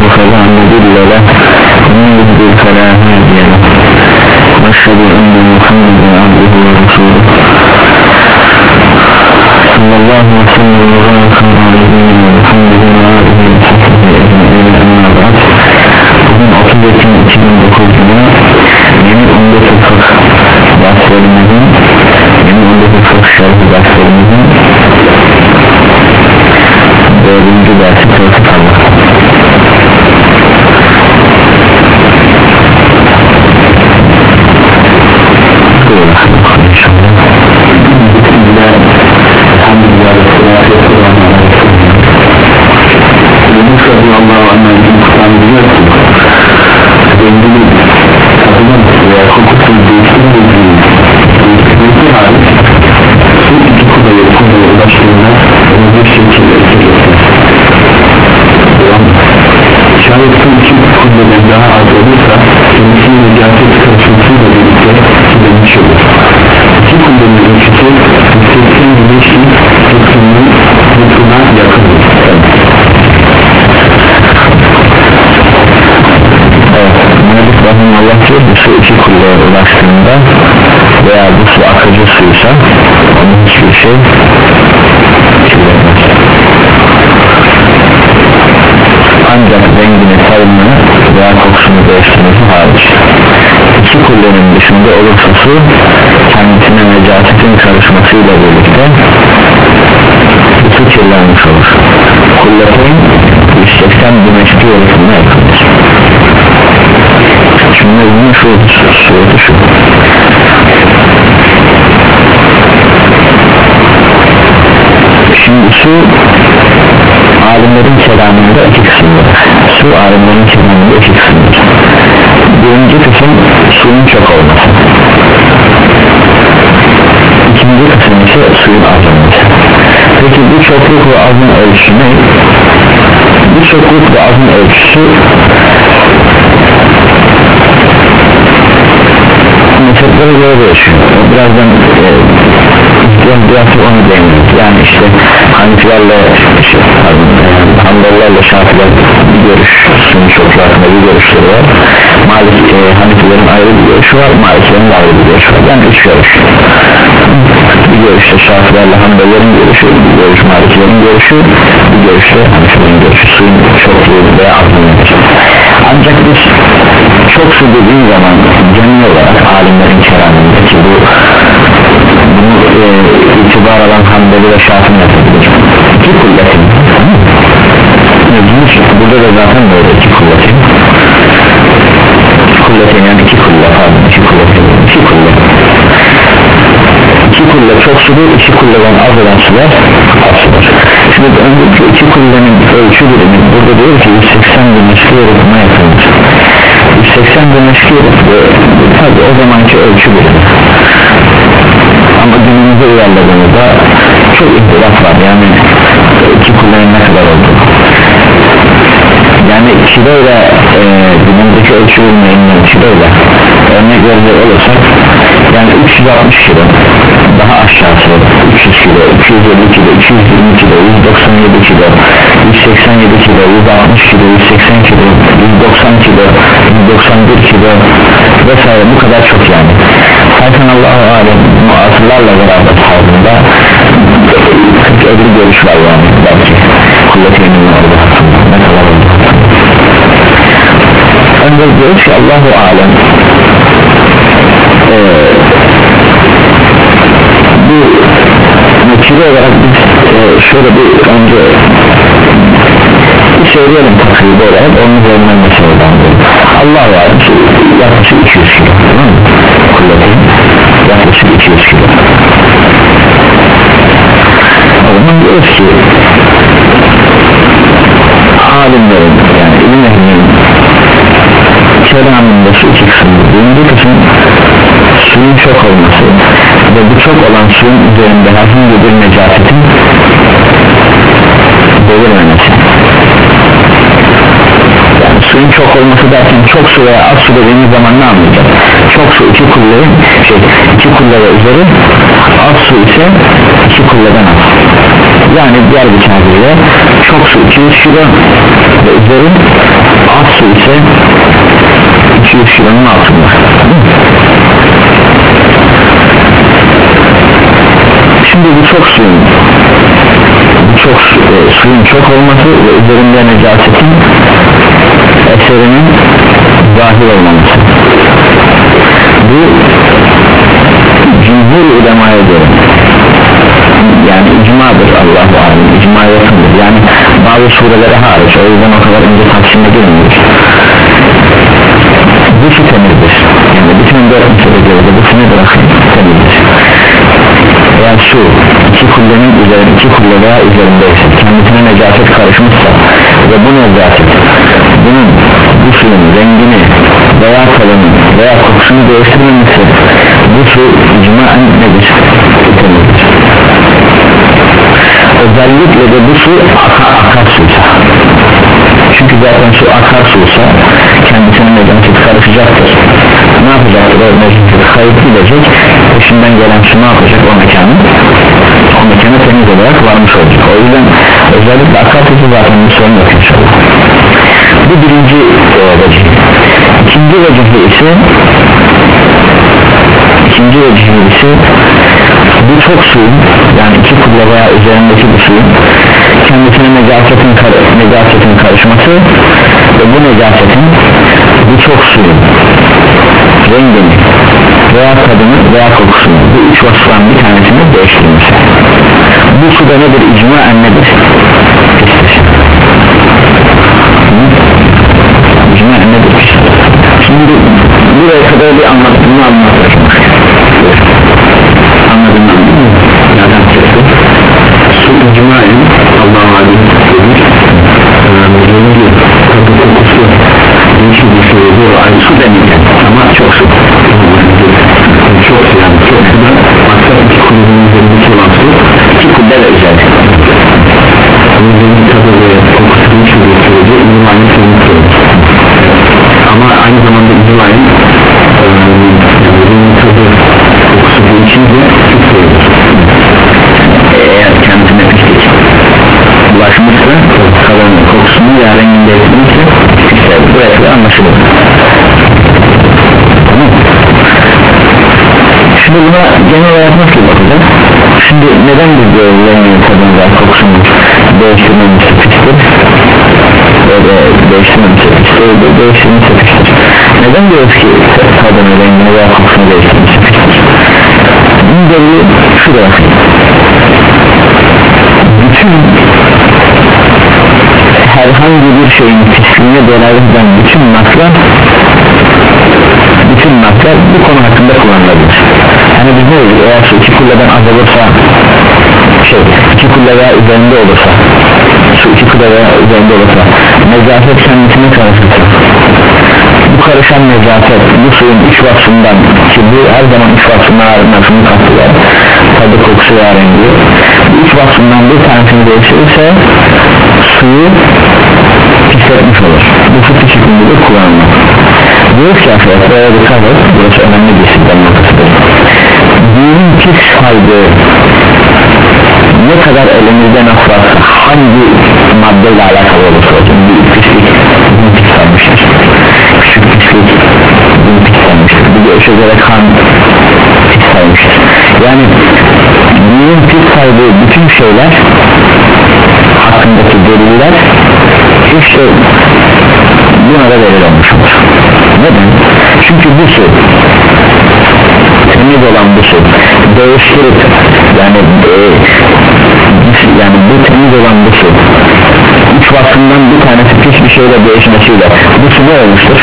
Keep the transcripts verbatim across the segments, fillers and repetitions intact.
فلا مضل له ومن يضلل فلا هادي له وأشهد أن محمدا عبده ورسوله صلى الله وسلم وبارك على نبينا محمد وآله وصحبه أجمعين. أما بعد bugün otuz Ekim iki bin dokuz yılı yeni on dokuz fıkh derslerimizin yeni on dokuz fıkh şerhi derslerimizin dördüncü dersi tevfik Allah. Allah'u anlayın Kur'an'ı biliyorsun. Zenginin kadının veya hukuksuz değiştirmediği değiştirmediği hali su iki kudayı kudaya ulaştığında onu bir şekilde etkilirsin. Şayet su iki kudadan daha az olursa kendisinin necaset karışmasıyla birlikte silinmiş olur. İki kudanın ölçüsü seksen güneşin tutkunun tutkuna yakındır. Allah diyor bu su iki kulluğa ulaştığında veya bu su akıcı suysa onun hiçbir şey kirlenmez. Ancak rengini, tadını veya kokusunu değiştirmesi hariç. İki kullenin dışında olursa su kendisine necasetin karışmasıyla birlikte bu su kirlenmiş olur. Kulletin yüz seksen güneşli yorusuna yakındır. Şimdi bunun şu sureti şu şimdi su alimlerin kelamında iki kısımdır. Su alimlerin kelamında iki kısımdır. Birinci kısım suyun çok olması, ikinci kısım ise suyun az olması. Peki bu çokluk ve azın ölçüsü ne? Bu çokluk ve azın ölçüsü mezheplere göre değişiyor. Birazdan e, biraz biraz onu değiniriz. Yani işte Hanefilerle işte, Hanbelilerle Şafiler bir görüş, sünni çoklu hakkında bir görüşleri var. Malik e, Hanefilerin ayrı bir görüşü var, Maliklerin ayrı bir görüşü var. Yani üç görüş. Bir görüşte Şafilerle Hanbelilerin görüşü, bir görüş Maliklerin görüşü, bir görüşte Hanefilerin görüşü. Suyun çokluğu veya azlığıdır. Ancak biz çok su dediği zaman genel olarak alimlerin kelamındaki bu bunu e, itibar alan Hanbeli ve Şafii yapabilir. İki kulletin burada da zaten böyle iki kulletin kulletin yani iki kulle pardon iki kulletin iki kulle iki kulle çok sudur, iki kulleden az olan sular az sudur. Şimdi önceki iki kullenin ölçü birimi burada diyor ki yüz seksen bin meşki yorulma yapılmış. yüz seksen bin meşki tabi o zamanki ölçü birimi. Ama günümüzde uyarladığımızda çok ihtilaf var. Yani iki kullenin ne kadar oldu? Yani kiloyla e, günümüzdeki ölçü bilmeyenler kiloyla örnek verecek olursak yani üç yüz altmış kilo daha aşağısı üç yüz kilo, üç yüz elli kilo, üç yüz yirmi kilo, yüz doksan yedi kilo, yüz seksen yedi kilo, yüz altmış kilo, yüz seksen kilo, yüz doksan kilo, yüz doksan bir kilo vesaire bu kadar çok yani. Zaten Allahu alem muasırlarla beraber halinde kırk elli görüş var yani belki kuvvetinin orada ne kadar oldu. Ancak diyoruz ki Allahu alem ee, bu netice olarak biz e, şöyle bir önce bir söyleyelim takribi olarak onun üzerinden meseleden Allahu alem yaklaşık iki yüz kilo kuvvetin yaklaşık iki yüz kilo. O zaman diyoruz ki alimlerin yani ilim ehlinin kelamında şu iki kısımdır. Birinci kısım suyun çok olması ve bu çok olan suyun üzerinde herhangi bir necasetin belirmemesi. Yani suyun çok olması derken çok su veya az su dediğimiz zaman ne anlayacak? Çok su iki kullerin şey iki kulle ve üzeri, az su ise iki kulleden az. Yani diğer bir tabirle çok su iki yüz kilo ve üzeri ise iki yüz kilonun altında. Şimdi bu çok suyun bu çok e, suyun çok olması ve üzerinde necasetin eserinin zahir olmaması, bu cumhur ulemaya göre yani icmadır, Allahu alem icma yakındır, yani bazı surelere hariç, o yüzden o kadar ince taksimde girmiyoruz. Bu su temizdir, yani bütün dört meselede bu su ne bırakın temizdir. Eğer su iki kullenin üzerinde, iki kulle veya üzerindeyse, kendisine necaset karışmışsa ve bu necaset bunun bu suyun rengini veya tadını veya kokusunu değiştirmemişse, bu su icmaen nedir? Temizdir. Özellikle de bu su akar, akar suysa, çünkü zaten su akar suysa kendisine necaset karışacaktır. Ne yapacaktır? O necaset kayıp gidecek, peşinden gelen su ne yapacak? O mekanı o mekana temiz olarak varmış olacak. O yüzden özellikle akar suyu zaten bir sorun yok inşallah. Bu birinci e, vecih. İkinci vecih ise ikinci vecih ise bu çok suyun, yani iki kulla veya üzerindeki bu suyun kendisine necasetin, kar necasetin karışması ve bu necasetin bu çok suyun rengini veya tadını veya kokusunu, bu üç vasıftan bir tanesini değiştirmesi. Bu suda nedir? İcmaen nedir? İcmaen nedir? Şimdi buraya kadar bir anlatımını anlatacağım. Anladın mı? Nereden çıktı? Su icmaen Allah'ın adını demiş, rengi, tadı, kokusu değişik bir şey oluyor, aynı su demeyken ama çok su, çok su yani çok su da maksat iki kulübünün üzerindeki olan su iki kulübe de özellik rengi, tadı ve kokusu değişik bir sürece icmaen sevinmiş olur ama aynı zamanda icmaen rengi, tadı, kokusu değişince çok sevinir. Eğer kendisine pislik bulaşmışsa, kalan kokusunu ya rengini değiştirmişse işte buraya kadar anlaşılır. Tamam. Şimdi buna genel olarak nasıl bakacağız? Şimdi neden biz de rengini, tadını veya kokusunu değiştirmemizi pistir? Böyle değiştirmemizi pistir, değiştirmemizi pistir. Neden diyoruz ki tadını, rengini veya kokusunu değiştirmemizi pistir? Bunun delili şurada. Bütün herhangi bir şeyin pisliğine delalet eden bütün naklar bütün naklar bu konu hakkında kullanılabilir. Hani biz ne olur? Eğer su iki kulleden az olursa şey, iki kulle veya üzerinde olursa su iki kulle veya üzerinde olursa necaset kendisine karışırsa bu karışan necaset bu suyun üç vasfından ki bu her zaman üç vasfından arınmasını kapsıyor, tadı, kokusu ve rengi, bu üç vasfından bir tanesini değiştirirse suyu pisletmiş olur. Bu fıkhi şeklinde kullanılır. Diyor ki arkadaşlar, buraya dikkat et, burası önemli bir sistem noktasıdır. Dinin pis saydığı ne kadar elimizde nasıl varsa, hangi maddeyle alakalı olursa olsun bir pislik bunu pis saymıştır, küçük pislik bunu pis saymıştır, bir de öşe göre kan pis saymıştır. Yani dinin pis saydığı bütün şeyler hakkındaki deliller işte buna da delil olmuş olur. Neden? Çünkü bu su temiz olan bu su değiştirip yani e, yani bu temiz olan bu su üç vasfından bir tanesi pis bir şeyle değişmesiyle bu su ne olmuştur?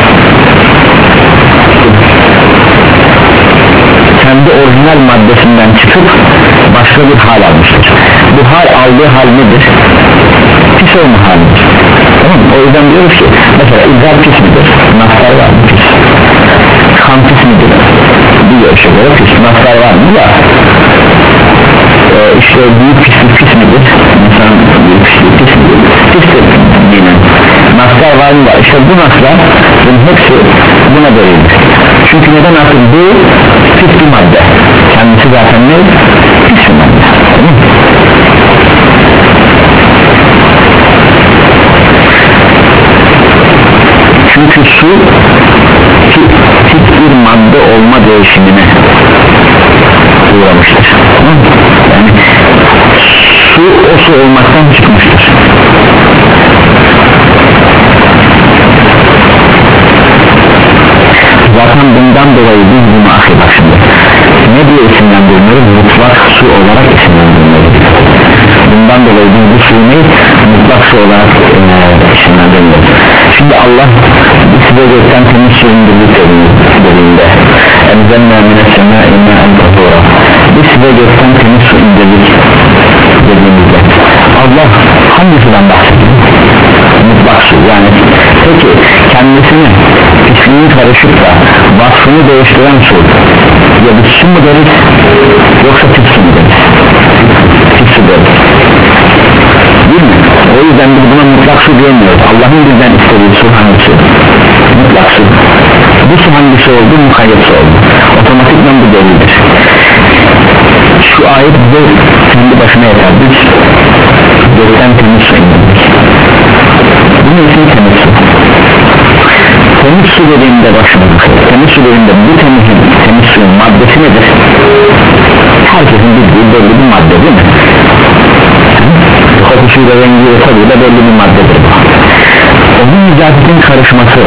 Kendi orijinal maddesinden çıkıp başka bir hal almıştır. Bu hal aldığı hal nedir? Pis olma halidir. Tamam mı? O yüzden diyoruz ki mesela idrar pis midir? Naslar var mı? Pis. Kan pis midir? Diyor işte böyle pis. Naslar var mı? Var. Ee, işte büyük pislik pis midir? İnsan büyük pislik pis midir? Pistir yine. Naslar var mı? Var. İşte bu naslar bunun hepsi buna delildir. Çünkü neden artık bu pis bir madde? Kendisi zaten ne? Pis bir madde. Tamam mı? çünkü su tip bir madde olma değişimine uğramıştır. Yani su o su olmaktan çıkmıştır. Zaten bundan dolayı biz bunu akıbak şimdi ne diye isimlendiriyoruz? Mutlak su olarak isimlendiriyoruz. Bundan dolayı biz bu suyu ne? Mutlak su olarak e, isimlendiriyoruz. Şimdi Allah size gökten temiz su indirdik dediğinde emzenna minessemâ inna entahura, biz size gökten temiz su indirdik dediğimizde Allah hangisinden bahsediyor? Mutlak su. Yani peki kendisine pisliğin karışıp da vasfını değiştiren su ya bir su mu deriz yoksa pis su mu deriz? Pis su deriz, değil mi? O yüzden biz buna mutlak su diyemiyoruz. Allah'ın bizden istediği su hangisi? Mutlak su. Bu su hangisi oldu? Mukayyet su oldu. Otomatikman bu delildir. Şu ayet bize kendi başına yeter. Biz gökten temiz su indirdik. Bunun için temiz su. Temiz su dediğimde başına temiz su dediğimde bu temizin, temiz suyun maddesi nedir? Herkesin bildiği belli bir madde değil mi? Kokusuyla, rengiyle, tadıyla belli bir maddedir bu. Onun necasetin karışması,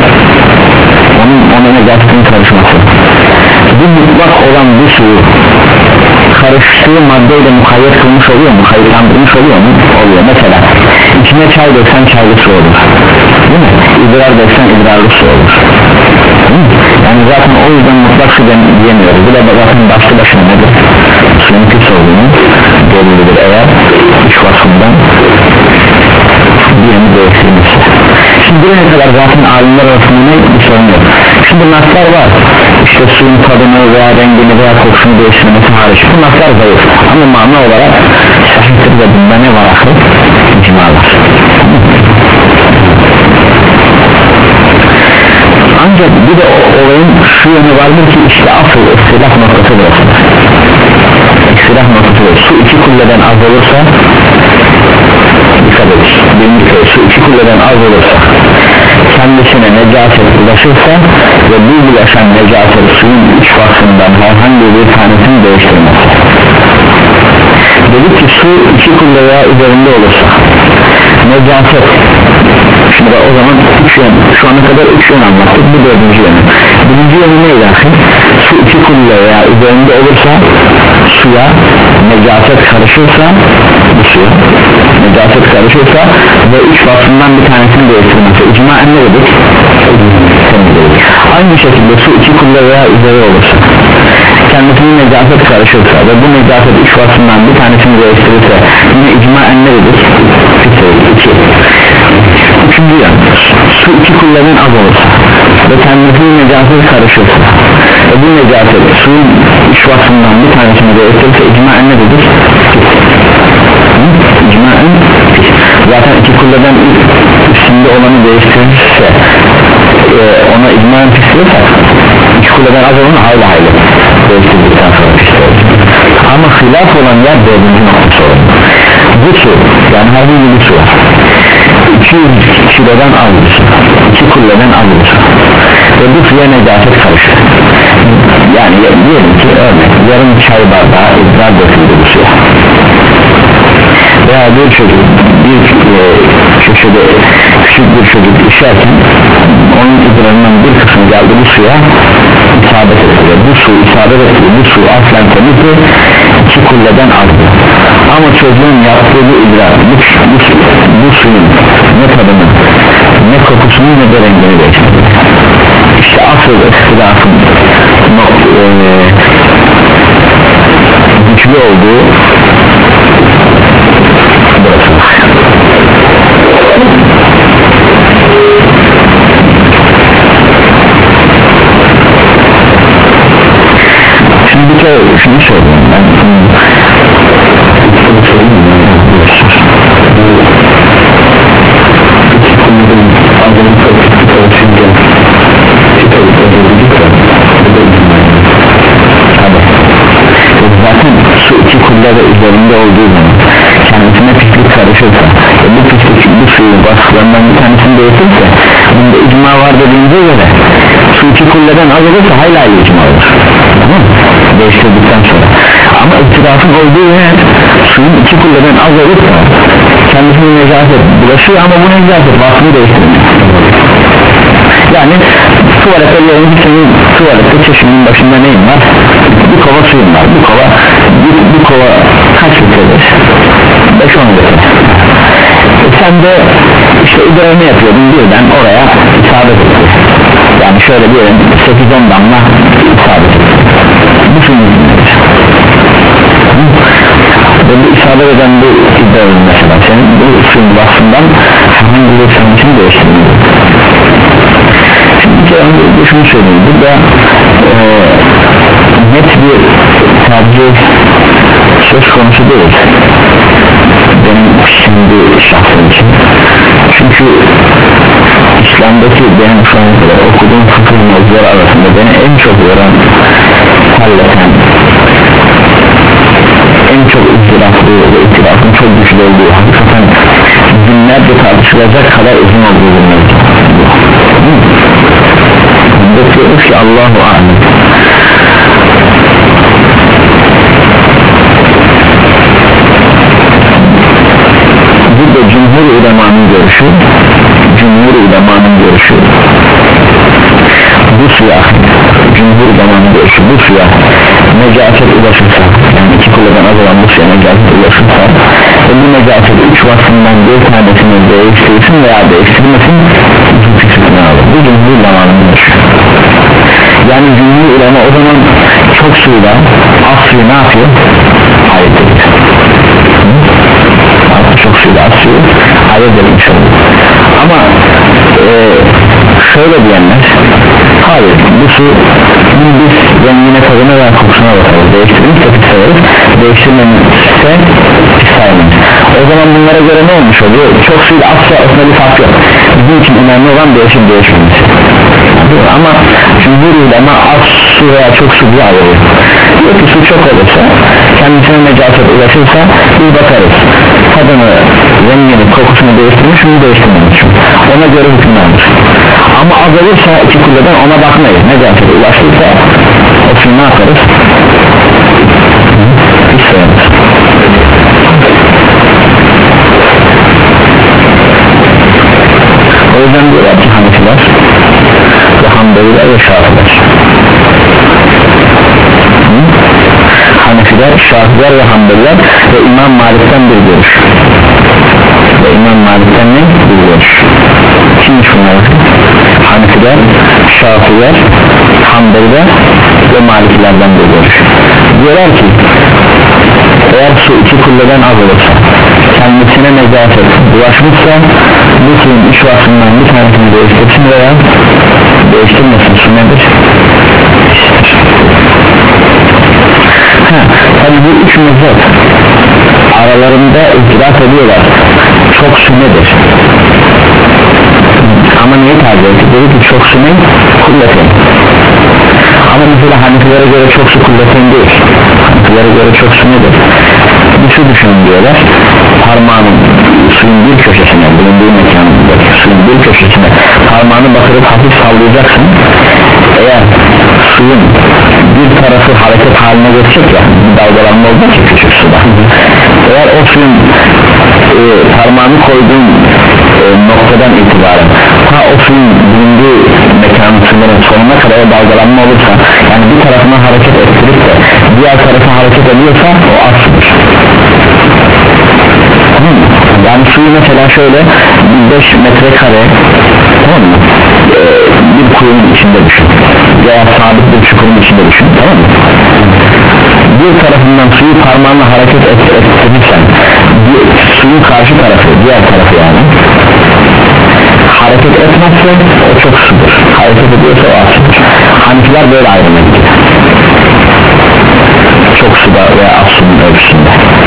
onun ona necasetin karışması, bu mutlak olan bu suyu karıştığı maddeyle mukayyet kılmış oluyor mu? Kayıtlandırmış oluyor mu? Oluyor. Mesela içine çay döksen çaylı su olur, değil mi? İdrar döksen idrarlı su olur, değil mi? Yani zaten o yüzden mutlak su diyemiyoruz. Bu da zaten başlı başına nedir? Suyun pis olduğunu belirlidir eğer üç vasfından birini değiştirmişse. Şimdi buraya kadar zaten alimler arasında ne bir sorun yok. Şimdi naslar var, işte suyun tadını veya rengini veya kokusunu değiştirmesi hariç bu naslar zayıf ama mana olarak sahiptir ve bunda ne var akıl? İcmalar. Ancak bir de olayın şu yönü vardır ki işte asıl istilaf noktası burasıdır. İstilaf noktası burası. Su iki kulleden az olursa dikkat edin. Birinci kere su iki kulleden az olursa kendisine necaset ulaşırsa ve bu ulaşan necaset suyun üç vasfından herhangi bir tanesini değiştirmez. Dedik ki su iki kulle veya üzerinde olursa necaset, şimdi o zaman üç yön, şu ana kadar üç yön anlattık, bu dördüncü yönü. Birinci yönü neydi? Su iki kulle veya üzerinde olursa suya necaset karışırsa, bu suya necaset karışırsa ve üç vasfından bir tanesini değiştirmesi icmaen ne dedik? Aynı şekilde su iki kulle veya üzeri olursa kendisinin necaset karışırsa ve bu necaset üç vasfından bir tanesini değiştirirse yine icmaen ne dedik? iki. Üçüncü yan, su iki kullerin az olursa ve kendisinin necaset karışırsa ve bu necaset suyun üç vasfından bir tanesini değiştirirse icmaen ne dedik? İcmaen zaten iki kulleden üstünde olanı değiştirirse e, ona icmaen pis diyorsak iki kulleden az olanı hayli hayli değiştirdikten sonra pis olur. Ama hilaf olan yer dördüncü noktası olur. Bu su yani herhangi bir su var, iki yüz kilodan az bir su, iki kulleden az bir su ve bu suya necaset karışır. Yani diyelim ki örnek yarım çay bardağı idrar döküldü bu suya veya bir çocuk bir e, köşede küçük bir çocuk işerken onun idrarından bir kısmı geldi bu suya isabet etti. Bu su isabet etti, bu su aslen temizdi, iki kulleden azdı ama çocuğun yaptığı bu idrar bu, bu, bu suyun ne tadını ne kokusunu ne de rengini değiştirdi. İşte asıl ihtilafın e, güçlü olduğu burası. Şimdi bir kere şunu söyleyeyim ben zaten su iki kulle ve üzerinde olduğu zaman kendisine pislik karışırsa bu pislik bu suyun vasıflarından bir tanesini değişirse bunda icma icma var dediğimize göre su iki kulleden az olursa hayli hayli icma olur, tamam mı? Değiştirdikten sonra. Ama ittifakın olduğu yer suyun iki kulleden az olursa kendisine necaset bulaşıyor ama bu necaset vasfını değiştirmiyor. Yani tuvalete diyelim ki senin tuvalette çeşmenin başında neyin var? Bir kova suyun var. Bu kova bir, bir kova kaç litredir? beş on litre. E sen de işte idarını yapıyordun, birden oraya isabet etti. Yani şöyle diyelim sekiz on damla isabet etti. Bu suyun izinlidir. Ve bu isabet eden bu idarın mesela senin bu suyun vasfından herhangi bir senin için değiştirmiyor. Şimdi bir kere şunu söyleyeyim, burada e, net bir tercih söz konusu değil benim şimdi şahsım için. Çünkü İslam'daki benim şu ana kadar okuduğum fıkıh mevzuları arasında beni en çok yoran, halleten, en çok ızdıraplı ve ittifakın çok güçlü olduğu, hakikaten binlerce tartışılacak kadar uzun olduğu bir mevzu. Bekliyoruz ki Allahu alem. Burada cumhur ulemanın görüşü, cumhur ulemanın görüşü bu suya, cumhur ulemanın görüşü bu suya necaset ulaşırsa, yani iki kuleden az olan bu suya necaset ulaşırsa ve bu necaset üç vasfından bir tanesini değiştirsin veya değiştirmesin fikrini alır. Bu cumhur ulemanın görüşü. Yani cumhur ulema o zaman çok suyla az suyu ne yapıyor? Ayet ediyor. Çok suyla az suyu ayet edilmiş olur. Ama e, şöyle diyenler, hayır bu su biz rengine, tadına veya kokusuna bakarız, değiştirirse pis sayarız, değiştirmemizse pis sayarız. O zaman bunlara göre ne olmuş oluyor? Çok suyla azsa aslında bir fark yok. Bizim için önemli olan değişim değişmemiz. Ama cumhur ulema az su veya çok su diye ayırıyor. Diyor ki su çok olursa, kendisine necaset ulaşırsa biz bakarız, tadını, rengini, kokusunu değiştirmiş mi değiştirmemiş mi, ona göre hüküm alır. Ama az olursa iki kulleden ona bakmayız, necaset ulaşırsa o suyu ne yaparız? Hiç sayarız. O yüzden diyorlar ki Hanefiler ve Hanbeliler ve Şafiler, Hanefiler, Şafiler ve Hanbeliler ve İmam Malik'ten bir görüş, ve İmam Malik'ten ne? Bir görüş. Kimmiş bunlar? Hanefiler, Şafiler, Hanbeliler ve Maliklerden bir görüş. Diyorlar ki eğer su iki kulleden az olursa, kendisine necaset bulaşmışsa bu suyun üç vasfından bir tanesini değiştirsin veya değiştirmesin. Su nedir? Ha, tabi bu üç mezhep aralarında itiraf ediyorlar, çok su nedir? Ama neyi tercih etti? Dedi ki çok su ne? Kulletin. Ama mesela Hanefilere göre çok su kulletin değil. Hanefilere göre çok su nedir? Bir su düşünün diyorlar, parmağının suyun bir köşesine, bulunduğu mekanında suyun bir köşesine parmağını batırıp hafif sallayacaksın. Eğer suyun bir tarafı hareket haline geçecek ya, bir dalgalanma olacak ya küçük suda, eğer o suyun e, parmağını koyduğun e, noktadan itibaren ta o suyun bulunduğu mekanın sınırın sonuna kadar o dalgalanma olursa, yani bir tarafına hareket ettirip de diğer tarafa hareket ediyorsa o az sudur. Tamam mı? Yani suyu mesela şöyle beş metrekare, tamam mı? Ee, bir kuyunun içinde düşün veya sabit bir çukurun içinde düşün, tamam mı? Bir tarafından suyu parmağınla hareket ettirirsen suyun karşı tarafı, diğer tarafı yani hareket etmezse o çok sudur, hareket ediyorsa o az sudur. Hanefiler böyle ayrım ediyor, çok suda veya az suyun ölçüsünde.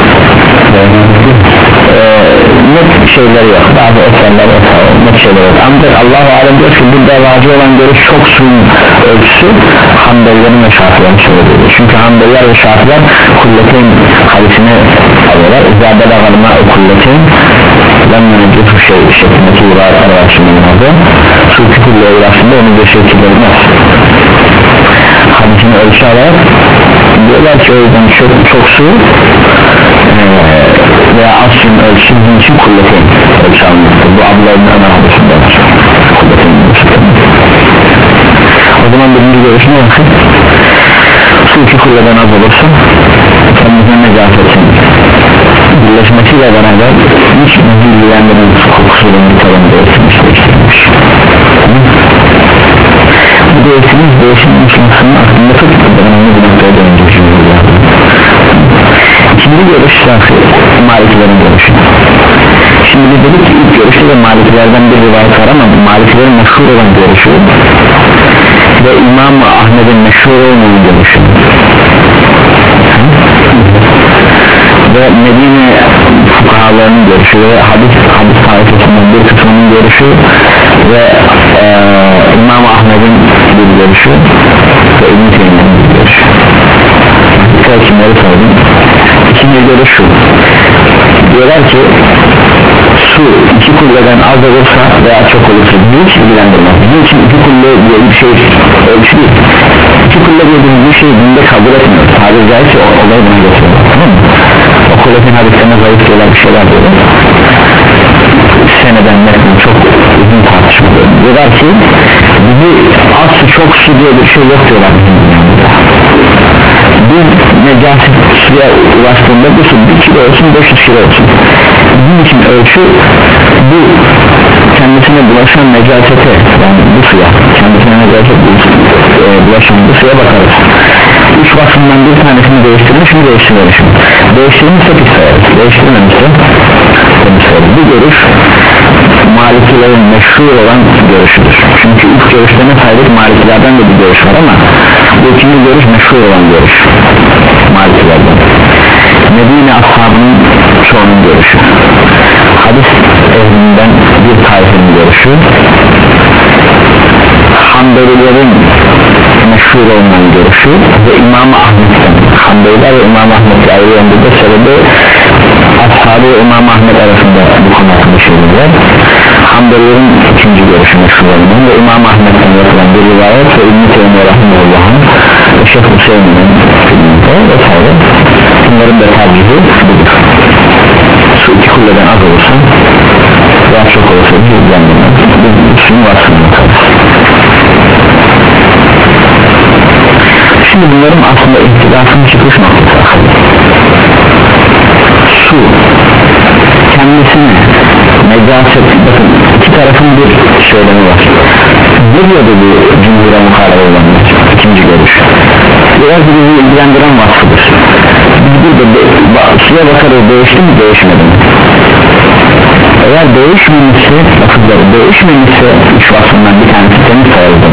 Ee, net şeyleri yok, bazı eserler yok, net şeyler yok. Ancak Allah-u Alem diyor ki burada vacip olan görüş çok suyun ölçüsü Hanbelilerin ve Şafilerin söylediği. Çünkü Hanbeliler ve Şafiler kulletin hadisini alıyorlar. İzâ belâgâlmâ kulletin lemmâ necûfü şey şeklindeki ibaret arasının adı, su küfürle uğraştığında onu bir şey kirlenmez. Hadisini ölçü alarak diyorlar ki o yüzden çok, çok su ee, veya az suyun ölçüsünün için kulletin ölçü almıştır. Bu Abdullah'ın ana hadisinde var. Kulletin o zaman birinci görüşüne bakın, su iki kulleden az olursa kendisine necasetin birleşmesiyle beraber hiç bilgilendiren su kokusuyla bir taban değiştirmiş değiştirmiş bu değiştirmiş değiştirmiş insanın aklında tutup önemli bir noktaya dönecek. İkinci görüş şahsi Malikilerin görüşü. Şimdi biz dedik ki ilk görüşte de Malikilerden bir rivayet var ama Malikilerin meşhur olan görüşü ve İmam Ahmet'in meşhur olmayan görüşü ve Medine fukahalarının görüşü ve hadis, hadis tarifesinden bir kısmının görüşü ve e, İmam Ahmet'in bir görüşü ve İbn-i Teymiye'nin bir görüşü. Dikkat kimleri sordum. İkinci görüş şu, diyorlar ki su iki kulleden az olursa veya çok olursa hiç ilgilendirmez. Bizim için iki kulle diye bir şey ölçü değil. İki kulle dediğimiz bir şey dinde kabul etmiyor. Tabiri caizse olay buna getiriyor, tamam mı? O kulletin hadislerine zayıf diyorlar, bir şeyler diyorlar. Seneden mesela çok uzun tartışmalar diyorlar ki bizi az su çok su diye bir şey yok diyorlar. Bir necaset suya ulaştığında bu su bir kilo olsun beş yüz kilo olsun bizim için ölçü bu kendisine bulaşan necasete, yani bu suya kendisine necaset e, bulaşan bu suya bakarız. Üç vasfından bir tanesini değiştirmiş mi değiştirmemiş mi? Değiştirmişse pis sayarız, değiştirmemişse temiz sayarız. Bu görüş Malikilerin meşhur olan görüşüdür. Çünkü ilk görüşte ne saydık? Malikilerden de bir görüş var ama bu ikinci görüş meşhur olan görüş Malikilerden. Medine ashabının çoğunun görüşü, hadis ehlinden bir taifinin görüşü, Hanbelilerin meşhur olan görüşü ve İmam Ahmet'ten. Hanbeliler ve İmam Ahmet'le ayrıldığında sebebi ashabı ve İmam Ahmet arasında bu konu hakkında şeyler. Hanbelilerin ikinci görüşü meşhur olan ve İmam Ahmet'ten yapılan bir rivayet ve İbn-i Teymiye Rahimullah'ın ve Şeyh Hüseyin'in filminde vesaire. Bunların da tercihi budur. Su iki kulleden az olursa veya çok olursa bilgilendirmez. Bu suyun vasfını kalır. Şimdi bunların aslında ihtilafın çıkış noktası. Su kendisine necaset, bakın iki tarafın bir söylemi var. Ne diyordu bu cumhura muhalefet olanlar? İkinci görüş. Biraz bizi ilgilendiren vasfıdır. Biz burada suya bakarız, değişti mi değişmedi mi? Eğer değişmemişse, bakımları değişmemişse üç vasfından bir tanesi temiz sayılır.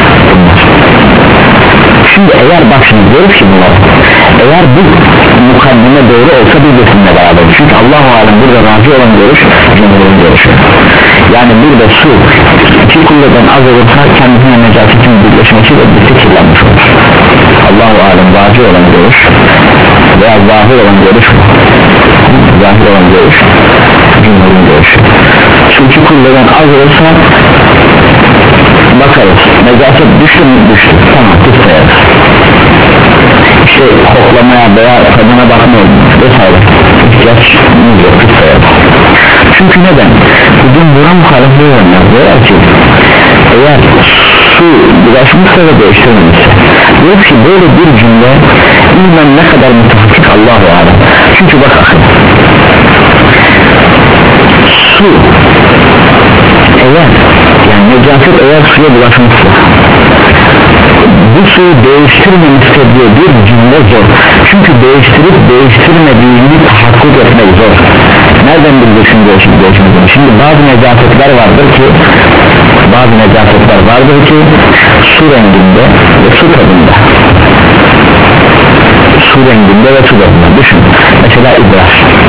Şimdi eğer bak şimdi diyoruz ki bunlar, eğer bu mukaddime doğru olsa biz de sizinle beraber, çünkü Allah-u Alem burada razı olan görüş cumhurun görüşü. Yani burada su iki kulleden az olursa kendisine necasetin birleşmesiyle birlikte kirlenmiş olur. Allah-u Alem razı olan görüş veya zahir olan görüş zahir olan görüş cumhurun görüşü. Su iki kulleden az olursa bakarız, necaset düştü mü düştü, tamam pis sayarız. İşte koklamaya veya tadına bakmaya vesaire ihtiyaçımız yok, pis sayarız. Çünkü neden? Bugün buna muhalefet olanlar diyorlar ki eğer su bulaşmışsa ve değiştirmemişse, diyor ki böyle bir cümle ilmen ne kadar mutafık Allah-u Alem. Çünkü bak akıl, su eğer yani necaset eğer suya bulaşmışsa bu suyu değiştirmemişse diye bir cümle zor. Çünkü değiştirip değiştirmediğini tahakkuk etmek zor. Nereden biliyorsun değişim değişmediğini? Şimdi bazı necasetler vardır ki bazı necasetler vardır ki su renginde ve su tadında, su renginde ve su tadında. Düşün mesela idrar,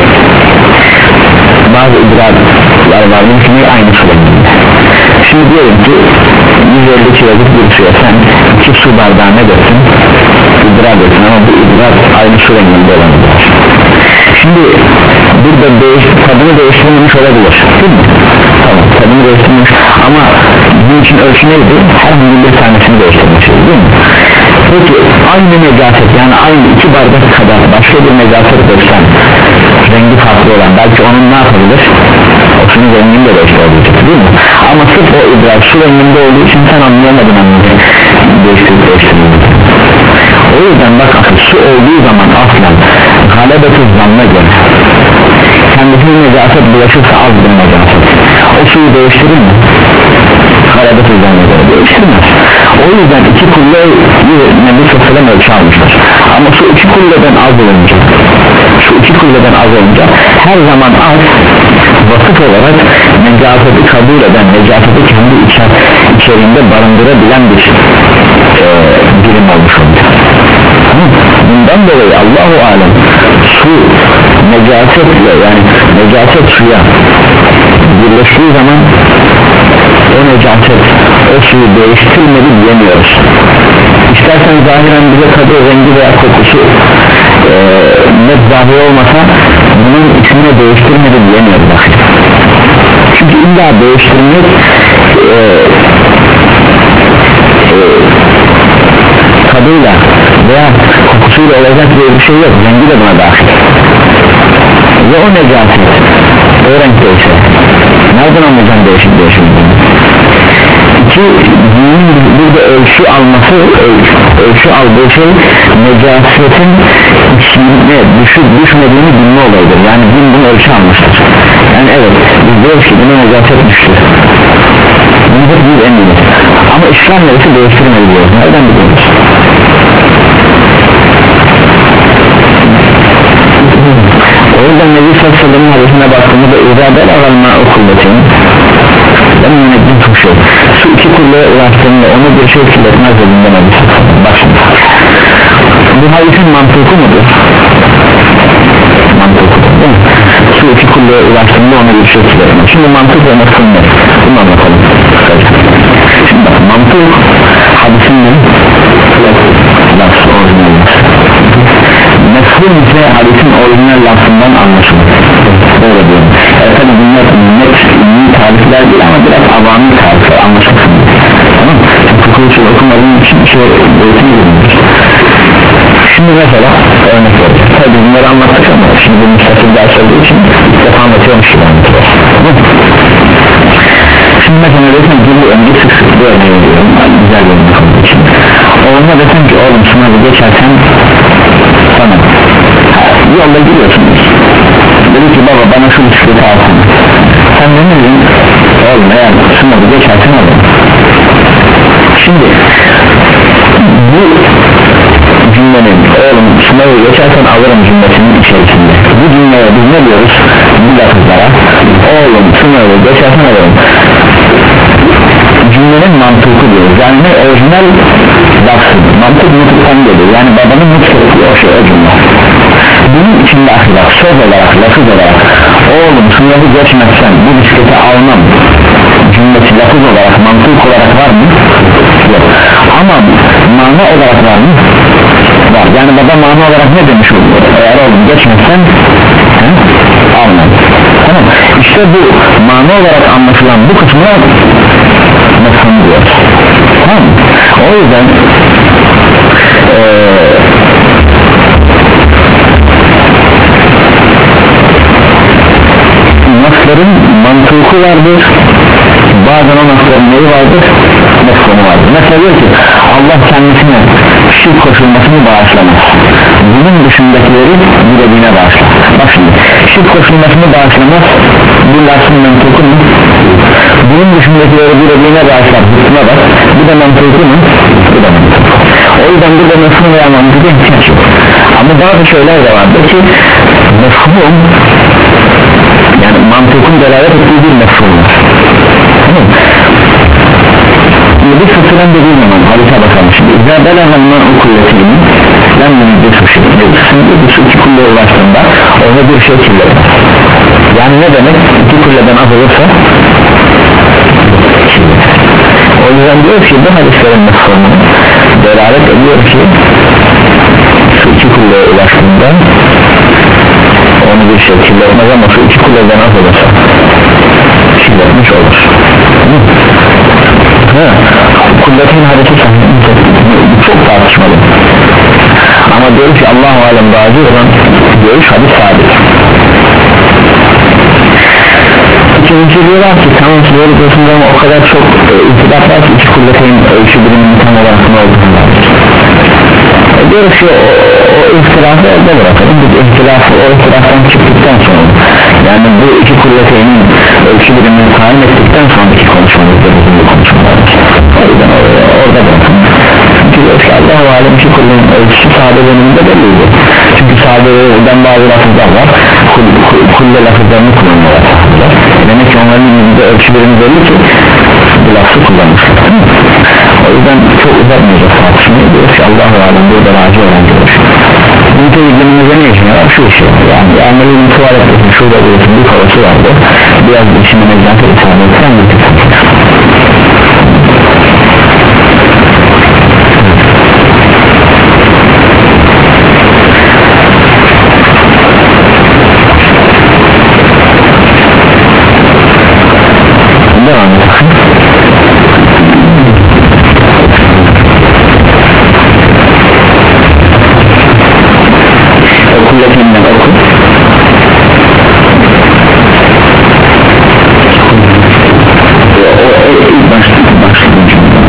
bazı idrarlar vardır ki aynı su renginde. Şimdi diyelim ki yüz elli kiloluk bir suya sen iki su bardağı ne dersin? İdrar dersin ama bu idrar aynı su renginde olan idrar. Şimdi burada değiş, tadını değiştirmemiş olabilir, değil mi? Tamam, tadını değiştirmemiş ama bizim için ölçü neydi? Herhangi bir tanesini değiştirmişiz değil mi? Peki aynı necaset yani aynı iki bardak kadar başka bir necaset döksen rengi farklı olan belki onun ne yapabilir? O suyun rengini de değiştirebilecek değil mi? Ama sırf o idrar su renginde olduğu için sen anlayamadın anlayacak değiştirip değiştirmeyi. O yüzden bak akıl su olduğu zaman aslan galebeti zanna göre kendisine necaset bulaşırsa az bir necaset o suyu değiştirir mi? Galebeti zanna göre değiştirmez. O yüzden iki kulleyi Nebi Sallallahu ölçü almıştır. Ama su iki kulleden az olunca şu iki kulleden az olunca her zaman az vasıf olarak necaseti kabul eden necaseti kendi içer, içeriğinde barındırabilen bir e, birim olmuş olacak. Bundan dolayı Allahu alem su necasetle yani necaset suya birleştiği zaman o necaset o suyu değiştirmedi diyemiyoruz. İstersen zahiren bize tadı rengi veya kokusu e, net zahir olmasa bunun ismini değiştirmedi diyemiyoruz. Çünkü illa değiştirmek e, e, tadıyla veya kokusuyla olacak diye bir şey yok, rengi de buna dahil ve o necaset o renkteyse nereden anlayacağım değişik değişik iki dinin burada ölçü alması ölçü, ölçü aldığı şey necasetin içine düşüp düşmediğini bilme olayıdır yani din bunu ölçü almıştır yani evet biz diyoruz ki buna necaset düştü bunu da biz eminiz ama İslam neresi değiştirmeli diyoruz nereden biliyoruz? O yüzden Nebi Sallallahu aleyhi ve sellem'in hadisine baktığımızda İzâbel alalma o kulletin ben yönettim çok şey su iki kulleye ulaştığında onu bir şey kirletmez dediğinde Nebi Sallallahu aleyhi ve sellem bak şimdi bu hadisin mantığı mudur? Mantığı değil mi? Su iki kulleye ulaştığında ona bir şey kirletmez şimdi mantık ve nasıl ne? Bunu anlatalım şimdi bak mantık hadisin ne? Lafı orijinal mefhum ise hadisin orijinal lafından anlaşılır böyle diyorum e tabi bunlar net iyi tarifler değil ama biraz avami tarifler anlaşılsın tamam mı? Fıkıh okumadığım için şey öğretimdir şimdi mesela örnek vereceğim tabi bunları anlattık ama şimdi bu müstakil ders olduğu için ilk defa anlatıyormuş gibi anlatıyoruz şimdi mesela desem ki bu önce sık sık bir örneği veriyorum güzel bir örnek olduğu için oğluna desem ki oğlum sınavı geçersen sana yolda gidiyorsunuz dedi ki baba bana şu bisikleti alsana sen ne dedin oğlum eğer sınavı geçersen alın şimdi bu cümlenin oğlum sınavı geçersen alırım cümlesinin içerisinde bu cümleye biz ne diyoruz bu lafızlara oğlum sınavı geçersen alırım cümlenin mantığı diyoruz yani ne orijinal lafzı mantık mutluluktan geliyor yani babanın mutluluk diyor o şey o cümle bunun içinde ahlak söz olarak lafız olarak oğlum sınavı geçmezsen bu bisikleti almam cümlesi lafız olarak mantık olarak var mı? Yok ama mana olarak var mı? Var yani baba mana olarak ne demiş oluyor eğer oğlum geçmezsen he? Almam tamam işte bu mana olarak anlaşılan bu kısmına mefhum diyor tamam mı? O yüzden ee, nasların mantığı vardır bazen o nasların neyi vardır mefhumu vardır mesela diyor ki Allah kendisine şirk koşulmasını bağışlamaz bunun dışındakileri dilediğine bağışlar bak şimdi şirk koşulmasını bağışlamaz bu lafın mantığı mı? Bunun dışındakileri dilediğine bağışlar hükmüne bak bu da mantığı mı? Bu da mantığı o yüzden burada mefhum veya mantığı ihtiyaç yok ama bazı şeyler de vardır ki mefhum yani mantığın delalet ettiği bir mefhum var tamam bir fıtıran dediğim zaman harita bakalım şimdi İzâ belâhâ o kulletini lan bir suçu bir suçu kulleye ulaştığında ona bir şey kirletmez yani ne demek iki kulleden az olursa o yüzden diyor ki bu hadislerin mefhumu delalet ediyor ki şu iki kulleye ulaştığında onu bir şey kirletmez ama şu iki kuleden az olursa kirletmiş olur ha. kulletin hadisi çok tartışmalı ama diyor ki Allah-u Alem bazı olan görüş hadis sabit. İkinci diyorlar ki tamam böyle diyorsunuz ama o kadar çok e, irtibat var ki iki kulletin ölçü biriminin tam olarak ne olduğunu e, diyoruz ki o, o ihtilafı orada bırakalım biz ihtilafı o ihtilaftan çıktıktan sonra yani bu iki kulletin ölçü birimini tayin ettikten sonraki konuşmamızda bizim bu konuşmalarımız o yüzden orada, orada bırakalım çünkü diyoruz ki Allah-u Alem iki kulletin ölçüsü sahabe döneminde belliydi çünkü sahabeden bazı lafızlar var kul, kul, kulle lafızlarını kullanıyorlar demek ki onların önünde ölçü birimi belli ki bu lafı kullanmışlar o yüzden çok uzatmayacak tartışmayı diyoruz ki Allah-u Alem burada razı olan görüş bu teyzemimize ne işin var şu işi yani amelinin tuvalet etsin şurada bulursun bir kolası vardı biraz işine meclante itham etsen devam edelim. Okulletinden oku. O ilk başlık başlık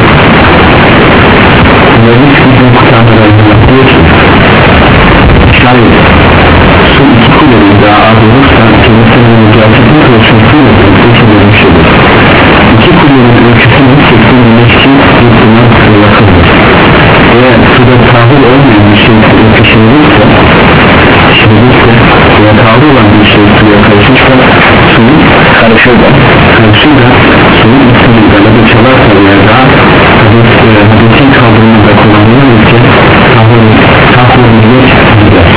Yalnız bizim kutanlarında diyor ki şayet su iki kullerin daha az olursa kendisinin mücadelesini ölçüsüyle ölçüsüyle bir şeydir. İki kullerin ölçüsünün seksen güneşçi bir zaman yakındır. Eğer suda tahıl olmayan bir şey taşınırsa taşınırsa veya tahıl olan bir şey suya karışırsa suyun karışır da karışır da suyun üstünü galada çalarsa veya daha hadisin kaldırımında kullanılırsa tahıl tahıl geç gider.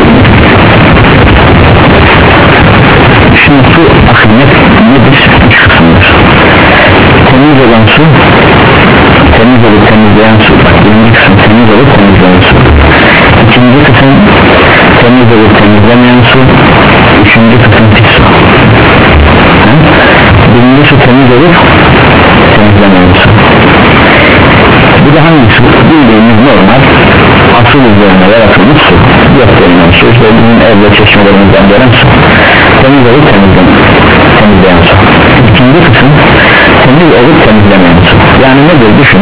Şimdi su akımlık nedir? Üç kısımdır. Temiz olan su temiz olup temizleyen su bak birinci kısım temiz olup temizleyen su ikinci kısım temiz olup temizlemeyen su üçüncü kısım pis su He? birinci su temiz olup temizlemeyen su bu da hangi su? Bildiğimiz normal asıl üzerine yaratılmış su yok denilen su işte bizim evde çeşmelerimizden gelen su temiz olup temizlemeyen temizleyen su ikinci kısım temiz olup temizlemeyen su yani nedir düşün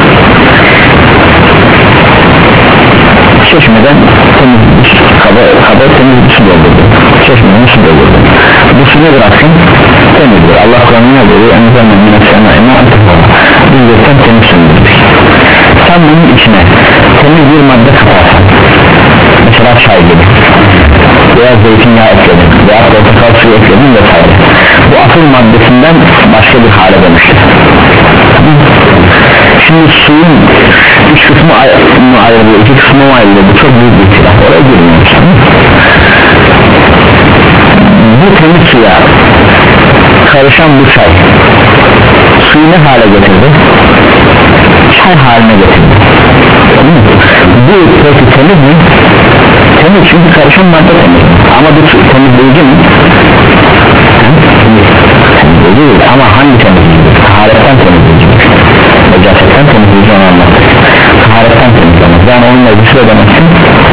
çeşmeden temiz bir su kaba, kaba temiz bir su doldurdu çeşmeden su doldurdu bu su nedir aslında? Temizdir Allah Kur'an'ına dedi enzemden minnesena ema antefara biz yoktan temiz söndürdük sen bunun içine temiz bir madde katarsan mesela çay gibi veya zeytinyağı ekledin veya portakal suyu ekledin vesaire bu asıl maddesinden başka bir hale dönüştür şimdi suyun üç kısmı mı ayrılıyor iki kısmı mı ayrılıyor bu çok büyük bir itiraf oraya girmiyoruz bu temiz suya karışan bu çay suyu ne hale getirdi çay haline getirdi bu peki temiz mi temiz çünkü karışan madde temiz ama bu temizleyici mi temizleyici değil ama hangi temizleyici taharetten temizleyici necasetten temizleyici onu anlatır taharetten temizlemez yani onunla bir süre demezsin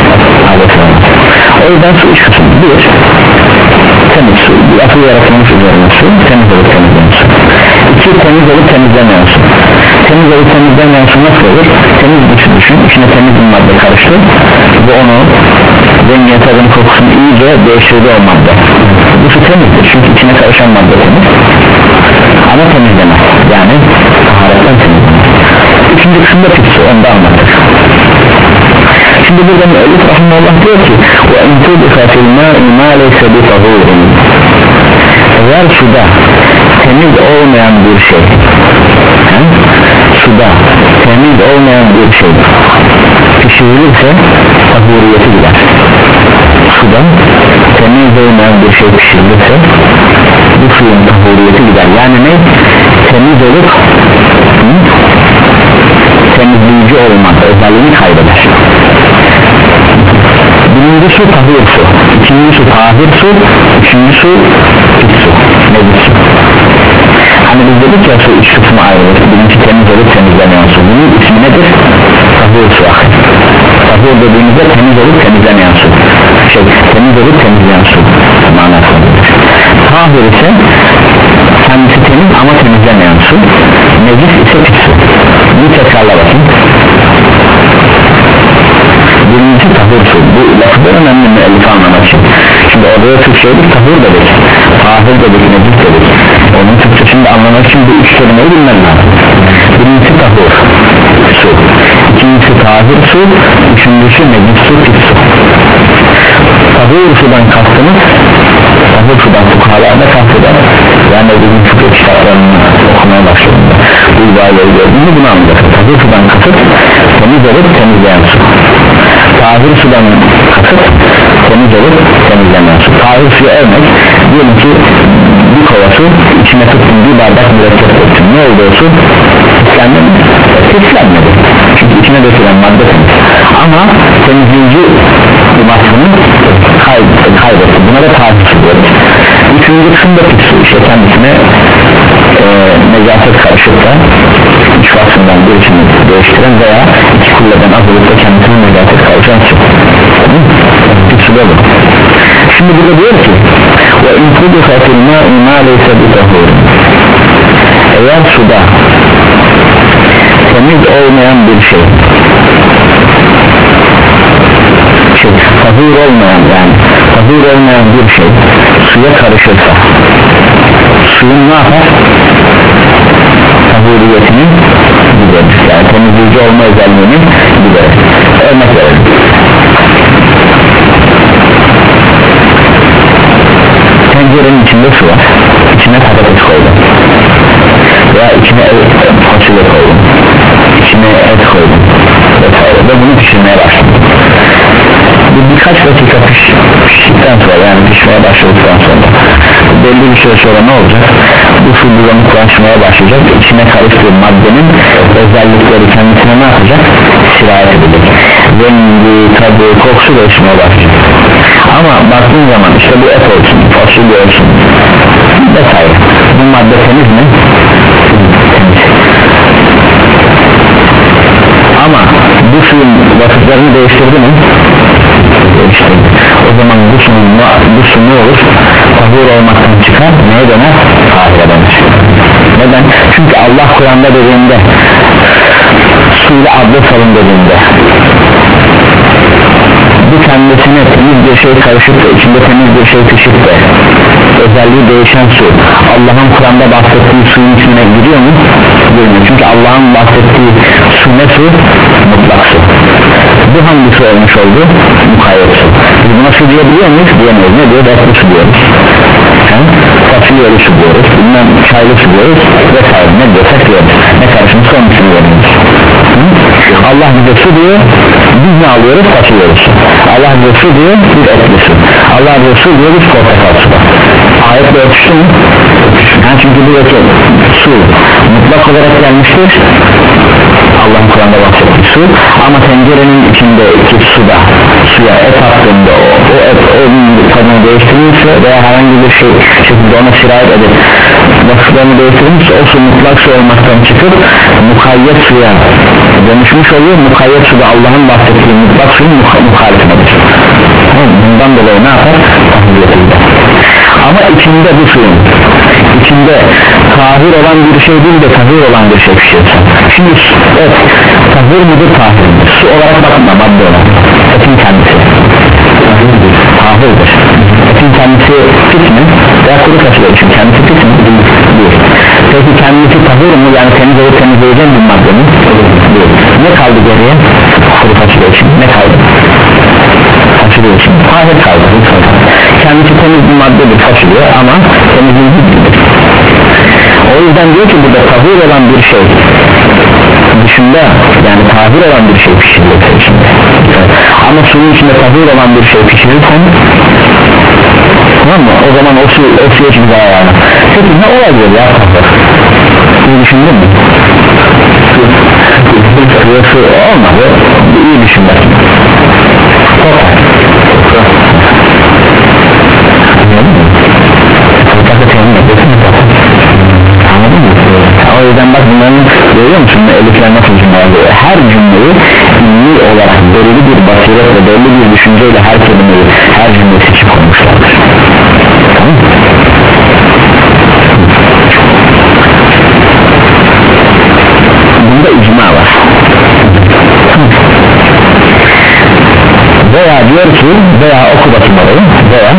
o yüzden su üç kısım bir temiz su bir akıl yaratılmış üzerine su temiz olup temizleyen su iki temiz olup temizlemeyen su temiz olup temizlemeyen su nasıl olur temiz bir su düşün içine temiz bir madde karıştı ve onu rengin tadın kokusunu iyice değiştirdi o madde bu su temizdir çünkü içine karışan madde temiz ama temizlemez yani taharetten temizlemez üçüncü kısımda pis su onu da anlatır şimdi burada müellif rahimahullah diyor ki ve entubika fil ma'i ma leyse bi tahurin eğer suda temiz olmayan bir şey he? suda temiz olmayan bir şey pişirilirse tahuriyeti gider suda temiz olmayan bir şey pişirilirse bu suyun tahuriyeti gider yani ne temiz olup hı? temizleyici olmak özelliğini kaybeder birinci su tahir su ikinci su tahir su üçüncü su pis su nedir su hani biz dedik ya su üç kısmı ayrılır birinci temiz olup temizlemeyen su tabirimize temiz olup temizlemeyen su, şey temiz olup temizleyen su manası. Tahir ise kendisi temiz ama temizlemeyen su, necis ise pis su. Bir tekrarla bakın. Birincisi tahir su, bu lafı önemli müellif anlamak için. Şimdi orada Türkçe'de tahir dedik, tahir dedik, necis dedik. Onun Türkçesini anlamak için bu üç kelimeyi bilmem lazım. Birincisi tahir su, ikincisi tahir su, üçüncüsü necis su, pis su. Tahir sudan kastımız, tahir sudan fukahalarda kasteder. Yani bizim fıkıh kitaplarını okumaya başladığında bu ibadeleri gördüğünde bunu anlayacak. Tahir sudan kasıt temiz olup temizleyen su, tahir sudan kasıt temiz olup temizleyen su. Tahir suya örnek, diyelim ki bir kova su, içine tuttun bir bardak mürekkep döktün, ne oldu o su? Pislendi mi? Pislenmedi, çünkü içine dökülen madde temiz, ama temizleyici vasfını kaybetti. Buna da tahir su diyoruz. Üçüncü kısım da pis su, işte kendisine e, necaset karışıp da üç vasfından birisini değiştiren veya iki kulleden az olup da kendisine necaset karışan su. Pis su da bu. Şimdi burada diyor ki ve inkudu fatilma ima leyse bi tahur, eğer suda temiz olmayan bir şey, şey tahur olmayan yani tahur olmayan bir şey suya karışırsa suyun ne yapar? Tahuriyetini giderir, yani temizleyici olma özelliğini giderir. Örnek verelim. Tencerenin içinde su var, içine patates koydum veya içine fasulye koydum, içine et koydum vesaire ve bunu pişirmeye başladım. Bir, birkaç dakika piş, piştikten sonra, yani pişmeye başladıktan sonra belli bir süre sonra ne olacak? Bu su bulanıklaşmaya başlayacak, içine karıştığı maddenin özellikleri kendisine ne yapacak? Sirayet edecek, rengi, tadı, kokusu değişmeye başlayacak. Ama baktığın zaman işte bu et olsun, fasulye olsun vesaire, bu madde temiz mi? Temiz. Ama bu suyun vasıflarını değiştirdi mi? Değiştirdi. O zaman bu suyun bu su ne olur? Tahur olmaktan çıkar, neye döner? Tahire döner. Neden? Çünkü Allah Kur'an'da dediğinde suyla abdest alın dediğinde bu kendisine temiz bir şey karışıp da içinde temiz bir şey pişip de özelliği değişen su Allah'ın Kur'an'da bahsettiği suyun içine giriyor mu? Girmiyor. Çünkü Allah'ın bahsettiği su ne su? Mutlak su. Bu hangi su olmuş oldu? Mukayyet su. Biz buna su diyebiliyor muyuz? Diyemeyiz. Ne diyor? Retli su diyoruz. Fasulyeli su diyoruz. Bilmem çaylı su diyoruz. Vesaire ne diyorsak diyoruz. Ne karışımsa onun için diyoruz. Allah bize su diyor, biz ne alıyoruz? Fasulyeyi su. Allah bize su diyor, biz etli su. Allah bize su diyor, biz portakal su. Ayetle örtüştü mü? Yani çünkü buradaki su mutlak olarak gelmiştir, Allah'ın Kur'an'da bahsettiği su, ama tencerenin içindeki suda suya et attığında o, o et onun tadını değiştirilmişse veya herhangi bir şey şekilde ona sirayet edip vasıflarını değiştirilmişse o su mutlak su olmaktan çıkıp mukayyet suya dönüşmüş oluyor. Mukayyet suda Allah'ın bahsettiği mutlak suyun muhalefetidir. Bundan dolayı ne yapar? Tahiriyetiyle. Ama içinde bu suyun içinde tahir olan bir şey değil de tahir olan bir şey pişirse, şimdi et tahir midir, tahir midir? Su olarak bakma, madde olarak etin kendisi tahirdir. Tahirdir. Etin kendisi pis mi? Veya kuru fasulye için kendisi pis mi? Değil. Peki kendisi tahir mi, yani temiz olup temizleyeceğim bir madde mi? Değil. Ne kaldı geriye? Kuru fasulye için ne kaldı? Fasulye için tahir kaldı. Kendisi temiz bir maddedir fasulye ama temizliği değildir. O yüzden diyor ki burada tahir olan bir şey dışında, yani tahir olan bir şey pişirilir içinde. Ama suyun içinde tahir olan bir şey pişirirsen, tamam mı? O zaman o su o suya için zararlı. Peki ne olabilir ya tahir? İyi düşündün mü? Su olmadı. İyi düşün bakayım. Anladın mı? O yüzden bak bunların görüyor musun elifler nasıl cümle yazıyor? Her cümleyi ilmi olarak belirli bir basiret ve belirli bir düşünceyle her kelimeyi her cümleyi seçip koymuşlardır. Tamam. Bunda icma var. Veya diyor ki veya oku bakayım orayı veya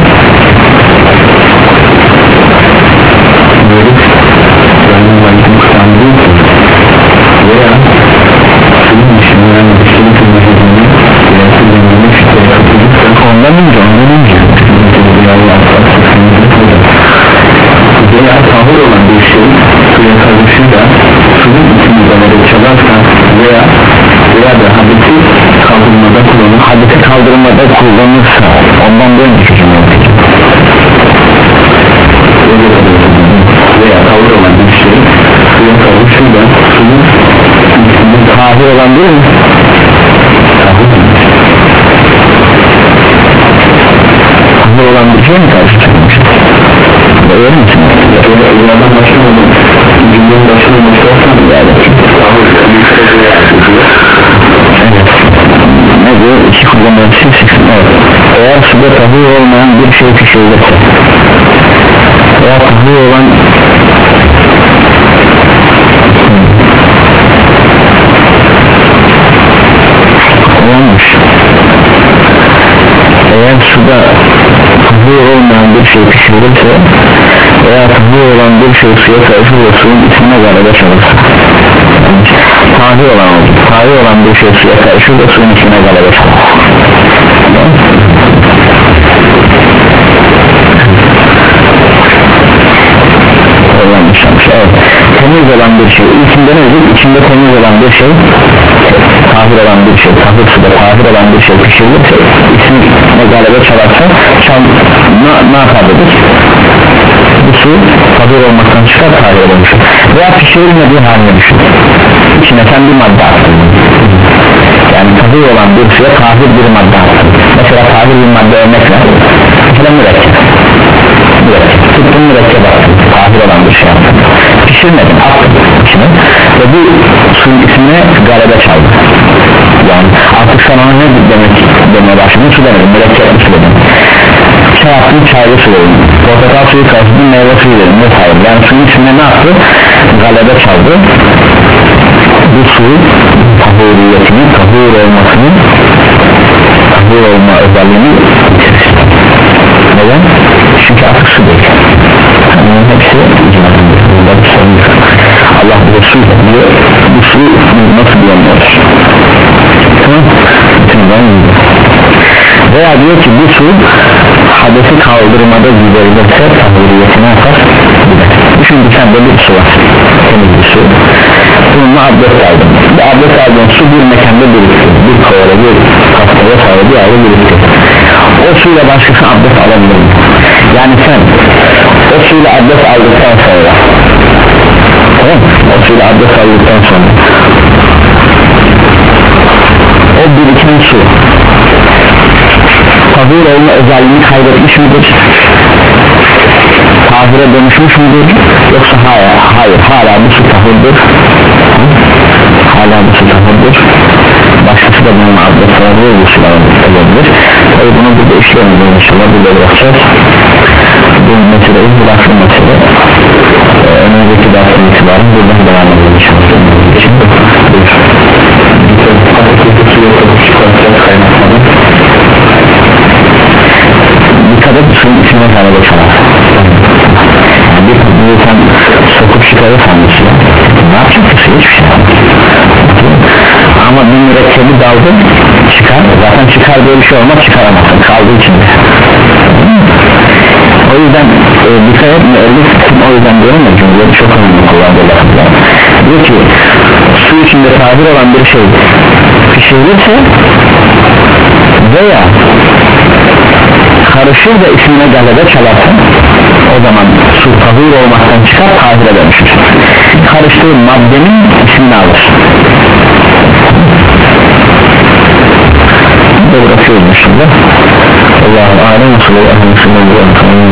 böyle yani vaktim kısandığı için veya senin düşünülen bir şeyin kılmasını veya kılmasını şüpheye kapılırsa ondan önce ondan önce veya tahur olan bir şey suya karışıyla suyun içini zamanda çalarsa veya veya da hadisi kaldırmada kullanır hadisi kaldırmada kullanırsa ondan da önceki cümle veya tahur olan bir şey suya karışıyla suyun içini tahir olan değil mi? tahur tahir olan bir şey mi karıştırmış? Öyle misin? Buradan başlamadım cümlenin başına başlarsan yani evet ne diyor? İki kullanması siksin evet. Eğer suda tahir olmayan bir şey pişirilirse eğer tahir olan olmuş eğer suda tahir olmayan bir şey pişirilirse veya tahir olan bir şey suya karışır ve suyun içine galebe çalırsa tahir olan oldu tahir olan bir şey suya karışır ve suyun içine galebe çalır evet. Temiz olan bir şey içinde ne dedik? İçinde temiz olan bir şey tahir olan bir şey tahir suda tahir olan bir şey pişirilirse içine galebe çalarsa çal, ne, ne yapar dedik? Bu su tahir olmaktan çıkar tahir olmuş veya pişirilmediği haline düşün içine sen bir madde attın yani tahir olan bir suya tahir bir madde attın mesela tahir bir madde örnek ver mesela mürekkep mürekkep tuttun mürekkep attın tahir olan bir şey attın pişirmedin attın içine ve bu suyun içine galebe çaldı yani artık sana ne demek demeye başladın su demedim mürekkep su dedim çay attın çaylı su dedim portakal suyu karşıdın meyve suyu dedim vesaire yani suyun içine ne yaptı galebe çaldı bu suyun tahuriyetini tahur olmasını tahur olma özelliğini neden? çünkü artık su değil yani hepsi icmadır Allah bize su diyor bu su nasıl bilemiyoruz tamam veya diyor ki bu su hadesi kaldırmada giderilirse tahuriyetine yapar düşün ki sende bir su var temiz bir su bununla abdest aldın bir abdest aldığın su bir mekanda birikti bir kovada bir kapıya sahip bir ayrı birikti o suyla başkası abdest alabilir mi? yani sen o suyla abdest aldıktan sonra tamam o suyla abdest aldıktan sonra o biriken su tahir olma özelliğini kaybetmiş midir? tahire dönüşmüş müdür? yoksa hayır, hayır hala bu su tahirdir hala bu su tahirdir başkası da bunun abdest alabilir bu sular olabilir tabi bunu burada işleyemeyiz inşallah burada bırakacağız bu meseleyi bıraktı mesele ee, önümüzdeki dersin itibaren buradan devam edelim inşallah için buyur bir kadar suyun içine galebe çalar yani bir kadar sen sokup çıkarırsan bir şey ne yapacaksın hiçbir şey ama bir mürekkebi daldın çıkar zaten çıkar diye bir şey olmaz çıkaramazsın kaldığı içinde o yüzden e, dikkat et müellif o yüzden diyorum ya cümleleri çok önemli kullandığı lafızlar diyor ki su içinde tabir olan bir şey pişirilirse veya karışır da ismine galebe çalarsa o zaman su tahir olmaktan çıkar tahire dönüşür karıştığı maddenin ismini alır bu bırakıyoruz şimdi Allah'ın alem usulü